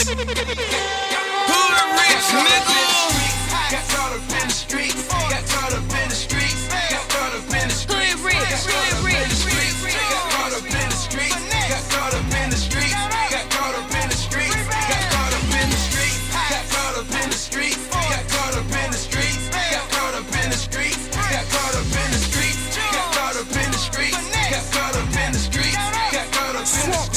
rich nigga. Got caught up in the streets. Got caught up in the streets. Got caught up in the streets. Hood rich, hood rich. Got caught up in the streets. Got caught up in the streets. Got caught up in the streets. Got caught up in the streets. Got caught up in the streets. Got caught up in the streets. Got caught up in the streets. Got caught up in the streets. Got caught up in the streets. Got caught up in the streets. Got caught up in the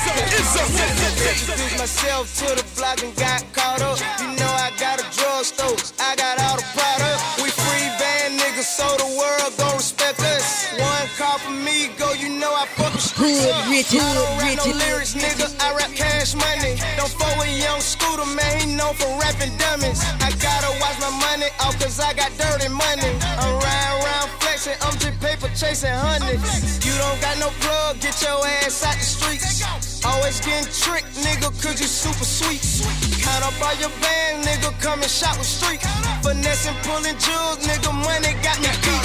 streets. Introduced myself to the block and got caught up. You know I got a drugstore. I got all the product. We free band niggas, so the world gon' respect us. One call from me, go, you know I fuck the streets up. I don't rap no lyrics, nigga, I rap cash money. Don't fuck with young Scooter, man, he known for rapping dummies. I gotta watch my money off cause I got dirty money. I'm riding around flexing, I'm just paper chasing hundreds. You don't got no plug, get your ass out the streets. Always getting tricked, nigga, cause you super sweet. Count up all your band, nigga, come and shop with street. Finessing, pulling jewels, nigga, money got me beat.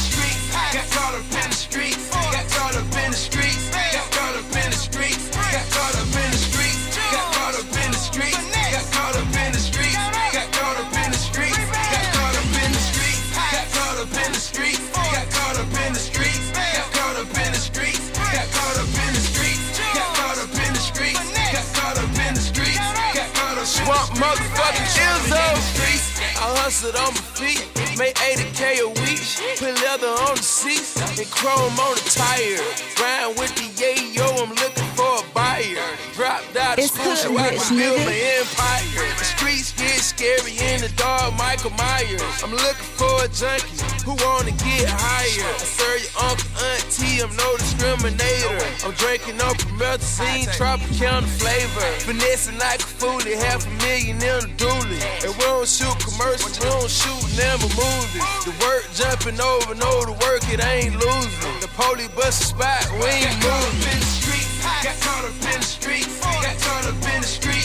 Got caught up in the streets. Got caught up in the streets. Got caught up in the streets. Got caught up in the streets. Got caught up in the streets. Got caught up in the streets. Got caught up in the streets. Got caught up in the streets. Got caught up in the streets. Got caught up in the streets. Got caught up in the streets. Got caught up in the streets. Got caught up in the streets. Got caught up in the streets. Got caught up in the streets. Swamp motherfucking Izzo. I hustled on my feet. Made 80K a week, put leather on the seats and chrome on the tire. Grind with the yayo, I'm looking for a buyer. Dropped out of school so I can build my empire. The streets get scary in the dark, Michael Myers. I'm looking for a junkie who wanna get higher. I serve your uncle, auntie, I'm no discriminator. I'm drinking on promethazine, Tropicana flavor. Finessing like a foolie, $500,000 in a dually. And we don't shoot commercials, we don't shoot never movies. The work jumping over, know the work, it ain't losing. The police bust a spot, we ain't moving. Got caught up in the streets. Got caught up in the streets.